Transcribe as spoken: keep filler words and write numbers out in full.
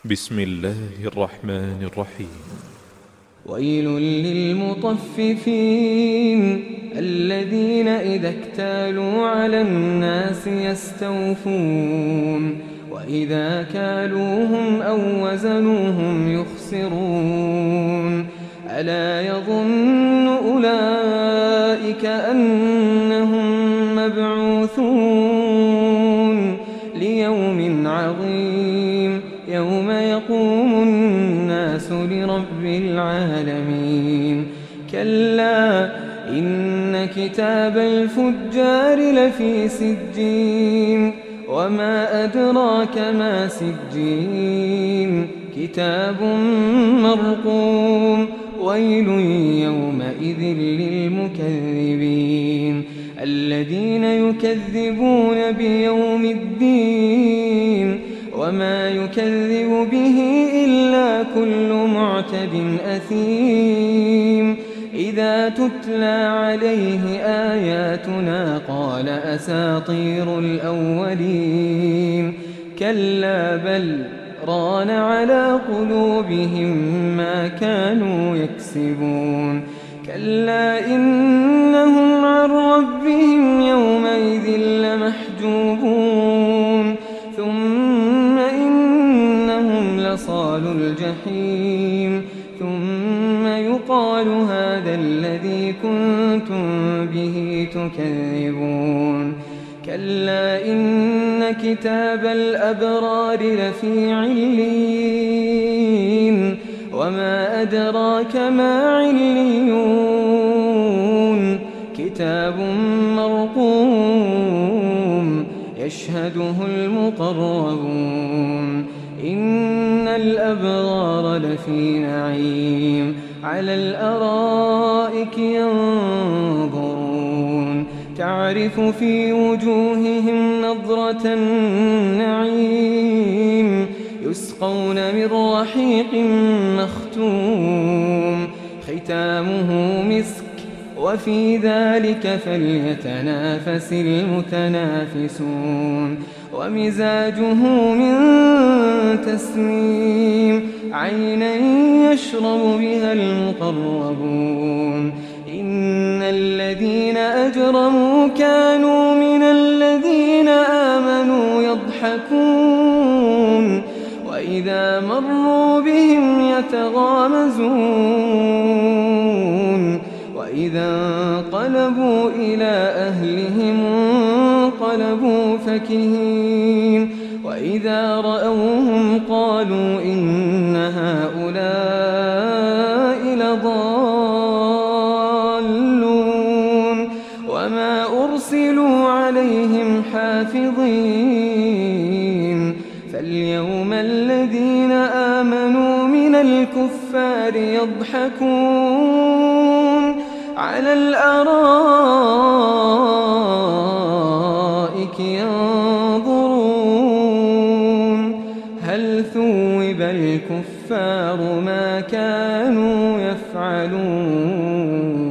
بسم الله الرحمن الرحيم. ويل للمطففين الذين إذا اكتالوا على الناس يستوفون وإذا كالوهم أو وزنوهم يخسرون ألا يظن أولئك أنهم مبعوثون ليوم عظيم يوم يقوم الناس لرب العالمين كلا إن كتاب الفجار لفي سجين وما أدراك ما سجين كتاب مرقوم ويل يومئذ للمكذبين الذين يكذبون بيوم الدين وما يكذب به إلا كل معتد أثيم إذا تتلى عليه آياتنا قال أساطير الأولين كلا بل ران على قلوبهم ما كانوا يكسبون كلا إنهم عن ربهم يومئذ لمحجوبون ثم إنهم لصالو الجحيم ثم يقال هذا الذي كنتم به تكذبون كلا إن كتاب الأبرار لفي عليين وما أدراك ما عليون كتاب مرقوم يشهده المقربون إن الأبرار لفي نعيم على الأرائك ينظرون تعرف في وجوههم نضرة النعيم يسقون من رحيق مختوم ختامه مسك وفي ذلك فليتنافس المتنافسون ومزاجه من تسنيم عينا يشرب بها المقربون إن الذين أجرموا كانوا من الذين آمنوا يضحكون وإذا مروا بهم يتغامزون وإذا انقلبوا إلى أهلهم انقلبوا فكهين وإذا رأوهم قالوا إن هؤلاء لضالون وما أرسلوا عليهم حافظين فاليوم الذين آمنوا من الكفار يضحكون على الأرائك ينظرون هل ثوب الكفار ما كانوا يفعلون.